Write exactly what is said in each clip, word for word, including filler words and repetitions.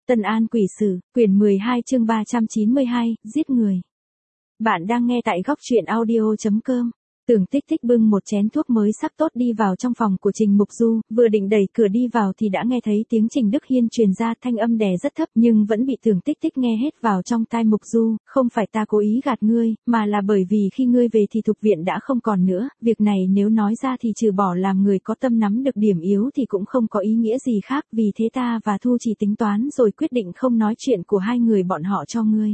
Tân An Quỷ Sử, quyển mười hai chương ba trăm chín mươi hai, giết người. Bạn đang nghe tại góc truyện audio chấm com. Tưởng Tích Tích bưng một chén thuốc mới sắc tốt đi vào trong phòng của Trình Mục Du, vừa định đẩy cửa đi vào thì đã nghe thấy tiếng Trình Đức Hiên truyền ra, thanh âm đè rất thấp nhưng vẫn bị Tưởng Tích Tích nghe hết vào trong tai. Mục Du, không phải ta cố ý gạt ngươi, mà là bởi vì khi ngươi về thì Thục Viện đã không còn nữa, việc này nếu nói ra thì trừ bỏ làm người có tâm nắm được điểm yếu thì cũng không có ý nghĩa gì khác, vì thế ta và Thu chỉ tính toán rồi quyết định không nói chuyện của hai người bọn họ cho ngươi.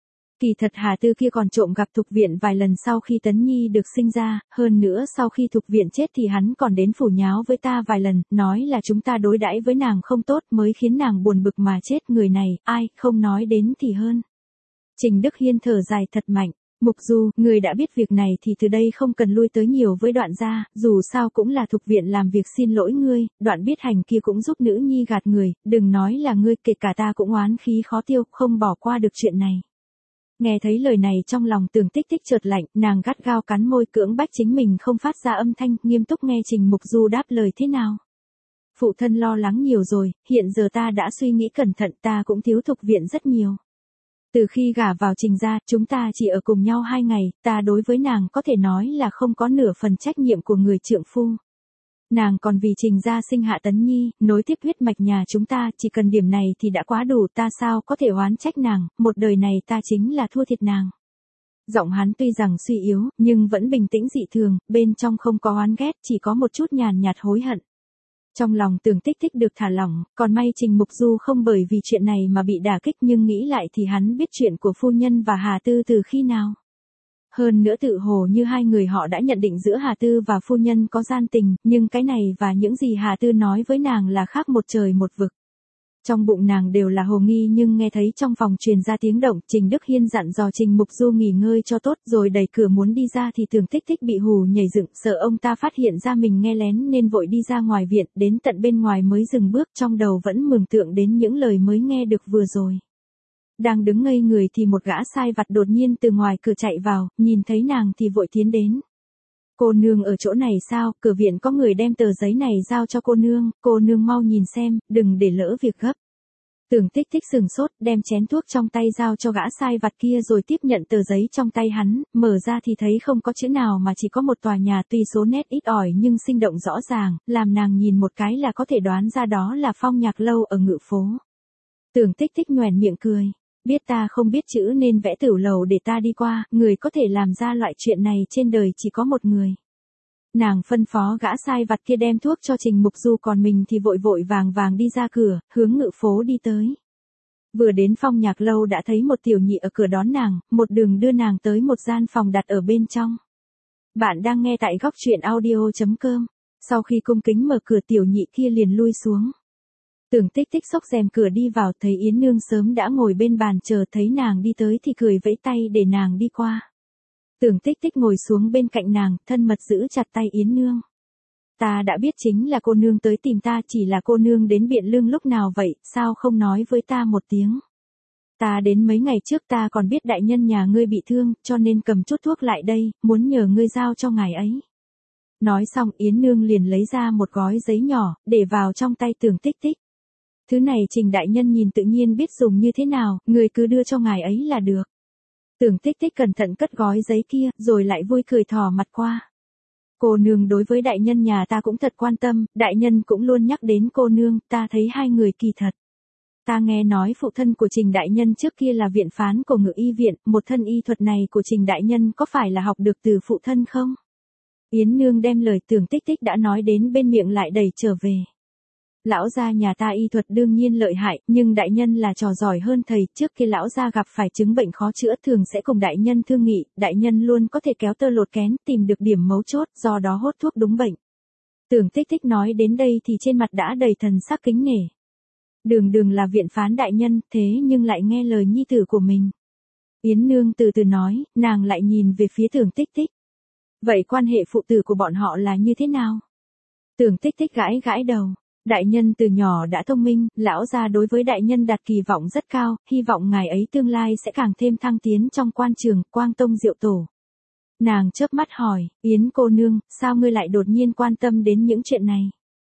Kỳ thật Hà Tư kia còn trộm gặp Thục Viện vài lần sau khi Tấn Nhi được sinh ra, hơn nữa sau khi Thục Viện chết thì hắn còn đến phủ nháo với ta vài lần, nói là chúng ta đối đãi với nàng không tốt mới khiến nàng buồn bực mà chết. Người này, ai, không nói đến thì hơn. Trình Đức Hiên thở dài thật mạnh. Mục Du, người đã biết việc này thì từ đây không cần lui tới nhiều với Đoạn gia, dù sao cũng là Thục Viện làm việc xin lỗi ngươi, Đoạn biết hành kia cũng giúp nữ nhi gạt người, đừng nói là ngươi, kể cả ta cũng oán khí khó tiêu, không bỏ qua được chuyện này. Nghe thấy lời này trong lòng Tưởng Tích Tích chợt lạnh, nàng gắt gao cắn môi cưỡng bách chính mình không phát ra âm thanh, nghiêm túc nghe Trình Mục Du đáp lời thế nào. Phụ thân lo lắng nhiều rồi, hiện giờ ta đã suy nghĩ cẩn thận, ta cũng thiếu Thục Viện rất nhiều. Từ khi gả vào Trình gia, chúng ta chỉ ở cùng nhau hai ngày, ta đối với nàng có thể nói là không có nửa phần trách nhiệm của người trượng phu. Nàng còn vì Trình gia sinh hạ Tấn Nhi, nối tiếp huyết mạch nhà chúng ta, chỉ cần điểm này thì đã quá đủ, ta sao có thể oán trách nàng, một đời này ta chính là thua thiệt nàng. Giọng hắn tuy rằng suy yếu, nhưng vẫn bình tĩnh dị thường, bên trong không có oán ghét, chỉ có một chút nhàn nhạt hối hận. Trong lòng Tưởng Tích Tích được thả lỏng, còn may Trình Mục Du không bởi vì chuyện này mà bị đả kích, nhưng nghĩ lại thì hắn biết chuyện của phu nhân và Hà Tư từ khi nào. Hơn nữa tự hồ như hai người họ đã nhận định giữa Hà Tư và phu nhân có gian tình, nhưng cái này và những gì Hà Tư nói với nàng là khác một trời một vực. Trong bụng nàng đều là hồ nghi, nhưng nghe thấy trong phòng truyền ra tiếng động, Trình Đức Hiên dặn dò Trình Mục Du nghỉ ngơi cho tốt rồi đẩy cửa muốn đi ra thì Tưởng Tích Tích bị hù nhảy dựng, sợ ông ta phát hiện ra mình nghe lén nên vội đi ra ngoài viện, đến tận bên ngoài mới dừng bước, trong đầu vẫn mường tượng đến những lời mới nghe được vừa rồi. Đang đứng ngây người thì một gã sai vặt đột nhiên từ ngoài cửa chạy vào, nhìn thấy nàng thì vội tiến đến. Cô nương ở chỗ này sao, cửa viện có người đem tờ giấy này giao cho cô nương, cô nương mau nhìn xem, đừng để lỡ việc gấp. Tưởng Tích Tích sừng sốt, đem chén thuốc trong tay giao cho gã sai vặt kia rồi tiếp nhận tờ giấy trong tay hắn, mở ra thì thấy không có chữ nào mà chỉ có một tòa nhà, tuy số nét ít ỏi nhưng sinh động rõ ràng, làm nàng nhìn một cái là có thể đoán ra đó là Phong Nhạc Lâu ở Ngự Phố. Tưởng Tích Tích nhoẻn miệng cười. Biết ta không biết chữ nên vẽ tửu lầu để ta đi qua, người có thể làm ra loại chuyện này trên đời chỉ có một người. Nàng phân phó gã sai vặt kia đem thuốc cho Trình Mục Du, còn mình thì vội vội vàng vàng đi ra cửa, hướng Ngự Phố đi tới. Vừa đến Phong Nhạc Lâu đã thấy một tiểu nhị ở cửa đón nàng, một đường đưa nàng tới một gian phòng đặt ở bên trong. Bạn đang nghe tại góc truyện audio chấm com. Sau khi cung kính mở cửa, tiểu nhị kia liền lui xuống. Tưởng Tích Tích xốc rèm cửa đi vào, thấy Yến Nương sớm đã ngồi bên bàn chờ, thấy nàng đi tới thì cười vẫy tay để nàng đi qua. Tưởng Tích Tích ngồi xuống bên cạnh nàng, thân mật giữ chặt tay Yến Nương. Ta đã biết chính là cô nương tới tìm ta, chỉ là cô nương đến Biện Lương lúc nào vậy, sao không nói với ta một tiếng. Ta đến mấy ngày trước, ta còn biết đại nhân nhà ngươi bị thương, cho nên cầm chút thuốc lại đây, muốn nhờ ngươi giao cho ngài ấy. Nói xong Yến Nương liền lấy ra một gói giấy nhỏ, để vào trong tay Tưởng Tích Tích. Thứ này Trình đại nhân nhìn tự nhiên biết dùng như thế nào, người cứ đưa cho ngài ấy là được. Tưởng Tích Tích cẩn thận cất gói giấy kia, rồi lại vui cười thò mặt qua. Cô nương đối với đại nhân nhà ta cũng thật quan tâm, đại nhân cũng luôn nhắc đến cô nương, ta thấy hai người kỳ thật. Ta nghe nói phụ thân của Trình đại nhân trước kia là viện phán của Ngự Y viện, một thân y thuật này của Trình đại nhân có phải là học được từ phụ thân không? Yến Nương đem lời Tưởng Tích Tích đã nói đến bên miệng lại đẩy trở về. Lão gia nhà ta y thuật đương nhiên lợi hại, nhưng đại nhân là trò giỏi hơn thầy, trước khi lão gia gặp phải chứng bệnh khó chữa thường sẽ cùng đại nhân thương nghị, đại nhân luôn có thể kéo tơ lột kén, tìm được điểm mấu chốt, do đó hốt thuốc đúng bệnh. Tưởng Tích Tích nói đến đây thì trên mặt đã đầy thần sắc kính nể. Đường đường là viện phán đại nhân, thế nhưng lại nghe lời nhi tử của mình. Yến Nương từ từ nói, nàng lại nhìn về phía Tưởng Tích Tích. Vậy quan hệ phụ tử của bọn họ là như thế nào? Tưởng Tích Tích gãi gãi đầu. Đại nhân từ nhỏ đã thông minh, lão gia đối với đại nhân đặt kỳ vọng rất cao, hy vọng ngài ấy tương lai sẽ càng thêm thăng tiến trong quan trường, quang tông diệu tổ. Nàng chớp mắt hỏi, Yến cô nương, sao ngươi lại đột nhiên quan tâm đến những chuyện này?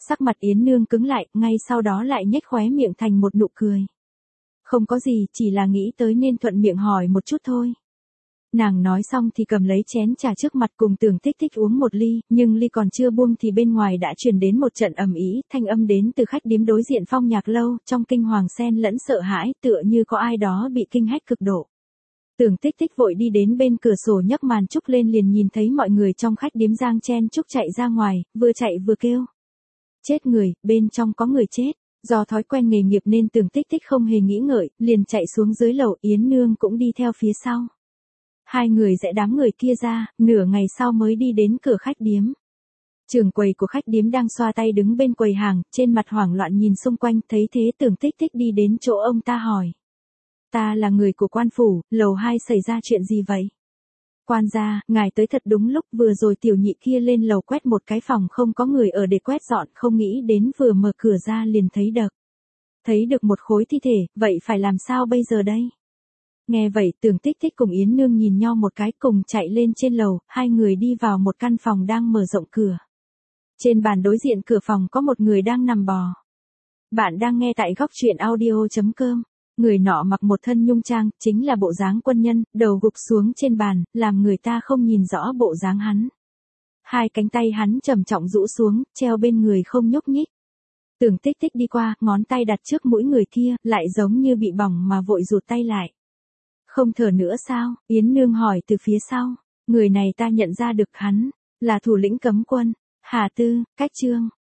Sắc mặt Yến Nương cứng lại, ngay sau đó lại nhếch khóe miệng thành một nụ cười. Không có gì, chỉ là nghĩ tới nên thuận miệng hỏi một chút thôi. Nàng nói xong thì cầm lấy chén trà trước mặt cùng Tưởng Tích Tích uống một ly, nhưng ly còn chưa buông thì bên ngoài đã truyền đến một trận ầm ĩ, thanh âm đến từ khách điếm đối diện Phong Nhạc Lâu, trong kinh hoàng xen lẫn sợ hãi, tựa như có ai đó bị kinh hách cực độ. Tưởng Tích Tích vội đi đến bên cửa sổ nhấc màn trúc lên liền nhìn thấy mọi người trong khách điếm giang chen chúc chạy ra ngoài, vừa chạy vừa kêu. Chết người, bên trong có người chết. Do thói quen nghề nghiệp nên Tưởng Tích Tích không hề nghĩ ngợi, liền chạy xuống dưới lầu, Yến Nương cũng đi theo phía sau. Hai người rẽ đám người kia ra, nửa ngày sau mới đi đến cửa khách điếm. Trưởng quầy của khách điếm đang xoa tay đứng bên quầy hàng, trên mặt hoảng loạn nhìn xung quanh, thấy thế Tưởng Tích Tích đi đến chỗ ông ta hỏi. Ta là người của quan phủ, lầu hai xảy ra chuyện gì vậy? Quan gia, ngài tới thật đúng lúc, vừa rồi tiểu nhị kia lên lầu quét một cái phòng không có người ở để quét dọn, không nghĩ đến vừa mở cửa ra liền thấy được. Thấy được một khối thi thể, vậy phải làm sao bây giờ đây? Nghe vậy Tưởng Tích Tích cùng Yến Nương nhìn nhau một cái cùng chạy lên trên lầu, hai người đi vào một căn phòng đang mở rộng cửa. Trên bàn đối diện cửa phòng có một người đang nằm bò. Bạn đang nghe tại góc truyện audio chấm com. Người nọ mặc một thân nhung trang, chính là bộ dáng quân nhân, đầu gục xuống trên bàn, làm người ta không nhìn rõ bộ dáng hắn. Hai cánh tay hắn trầm trọng rũ xuống, treo bên người không nhúc nhích. Tưởng Tích Tích đi qua, ngón tay đặt trước mũi người kia, lại giống như bị bỏng mà vội rụt tay lại. Không thở nữa sao? Yến Nương hỏi từ phía sau. Người này ta nhận ra được hắn, là thủ lĩnh cấm quân, Hà Tư, Cách Trương.